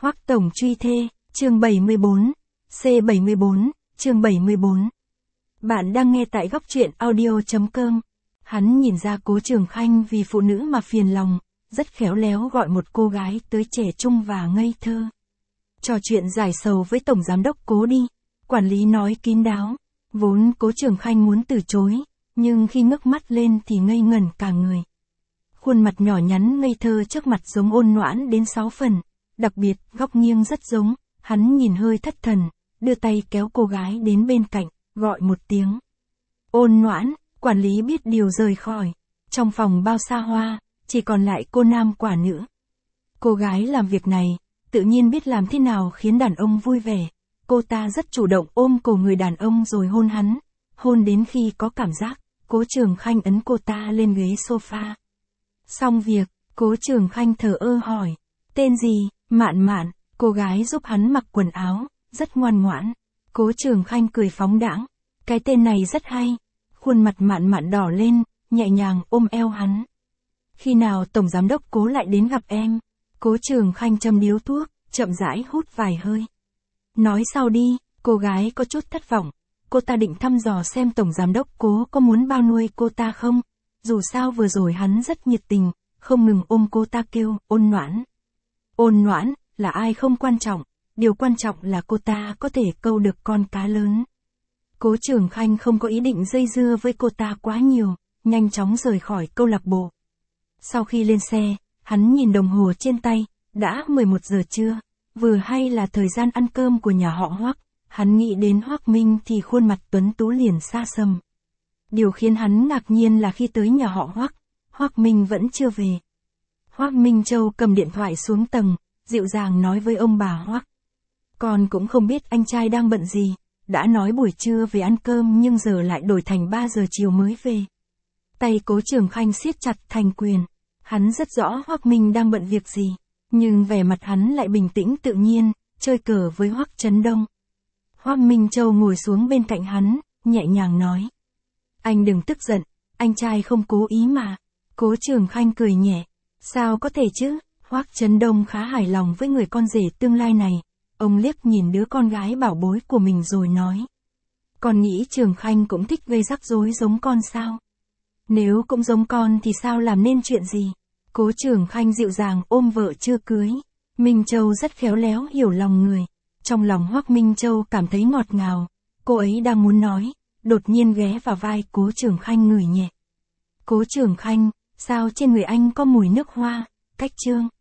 Hoắc Tổng truy thê, chương 74, C74, chương 74. Bạn đang nghe tại góc truyện audio.com. Hắn nhìn ra Cố Trường Khanh vì phụ nữ mà phiền lòng, rất khéo léo gọi một cô gái tới trẻ trung và ngây thơ. Trò chuyện giải sầu với Tổng Giám đốc Cố đi. Quản lý nói kín đáo. Vốn Cố Trường Khanh muốn từ chối, nhưng khi ngước mắt lên thì ngây ngẩn cả người. Khuôn mặt nhỏ nhắn ngây thơ trước mặt giống Ôn Noãn đến 6 phần. Đặc biệt, góc nghiêng rất giống, hắn nhìn hơi thất thần, đưa tay kéo cô gái đến bên cạnh, gọi một tiếng. Ôn Noãn, quản lý biết điều rời khỏi. Trong phòng bao xa hoa, chỉ còn lại cô nam quả nữ. Cô gái làm việc này, tự nhiên biết làm thế nào khiến đàn ông vui vẻ. Cô ta rất chủ động ôm cổ người đàn ông rồi hôn hắn. Hôn đến khi có cảm giác, Cố Trường Khanh ấn cô ta lên ghế sofa. Xong việc, Cố Trường Khanh thờ ơ hỏi. Tên gì? Mạn Mạn. Cô gái giúp hắn mặc quần áo, rất ngoan ngoãn. Cố Trường Khanh cười phóng đãng. Cái tên này rất hay. Khuôn mặt Mạn Mạn đỏ lên, nhẹ nhàng ôm eo hắn. Khi nào Tổng Giám đốc Cố lại đến gặp em? Cố Trường Khanh châm điếu thuốc, chậm rãi hút vài hơi. Nói sau đi. Cô gái có chút thất vọng. Cô ta định thăm dò xem Tổng Giám đốc Cố có muốn bao nuôi cô ta không? Dù sao vừa rồi hắn rất nhiệt tình, không ngừng ôm cô ta kêu, Ôn Noãn. Ôn Noãn, là ai không quan trọng, điều quan trọng là cô ta có thể câu được con cá lớn. Cố Trường Khanh không có ý định dây dưa với cô ta quá nhiều, nhanh chóng rời khỏi câu lạc bộ. Sau khi lên xe, hắn nhìn đồng hồ trên tay, đã 11 giờ trưa, vừa hay là thời gian ăn cơm của nhà họ Hoắc. Hắn nghĩ đến Hoắc Minh thì khuôn mặt tuấn tú liền xa sầm. Điều khiến hắn ngạc nhiên là khi tới nhà họ Hoắc, Hoắc Minh vẫn chưa về. Hoắc Minh Châu cầm điện thoại xuống tầng, dịu dàng nói với ông bà Hoắc. Con cũng không biết anh trai đang bận gì, đã nói buổi trưa về ăn cơm nhưng giờ lại đổi thành 3 giờ chiều mới về. Tay Cố Trường Khanh siết chặt thành quyền. Hắn rất rõ Hoắc Minh đang bận việc gì, nhưng vẻ mặt hắn lại bình tĩnh tự nhiên, chơi cờ với Hoắc Chấn Đông. Hoắc Minh Châu ngồi xuống bên cạnh hắn, nhẹ nhàng nói. Anh đừng tức giận, anh trai không cố ý mà. Cố Trường Khanh cười nhẹ. Sao có thể chứ? Hoắc Chấn Đông khá hài lòng với người con rể tương lai này. Ông liếc nhìn đứa con gái bảo bối của mình rồi nói. Con nghĩ Trường Khanh cũng thích gây rắc rối giống con sao? Nếu cũng giống con thì sao làm nên chuyện gì? Cố Trường Khanh dịu dàng ôm vợ chưa cưới. Minh Châu rất khéo léo hiểu lòng người. Trong lòng Hoắc Minh Châu cảm thấy ngọt ngào. Cô ấy đang muốn nói, đột nhiên ghé vào vai Cố Trường Khanh ngửi nhẹ. Cố Trường Khanh, sao trên người anh có mùi nước hoa? Cách chương.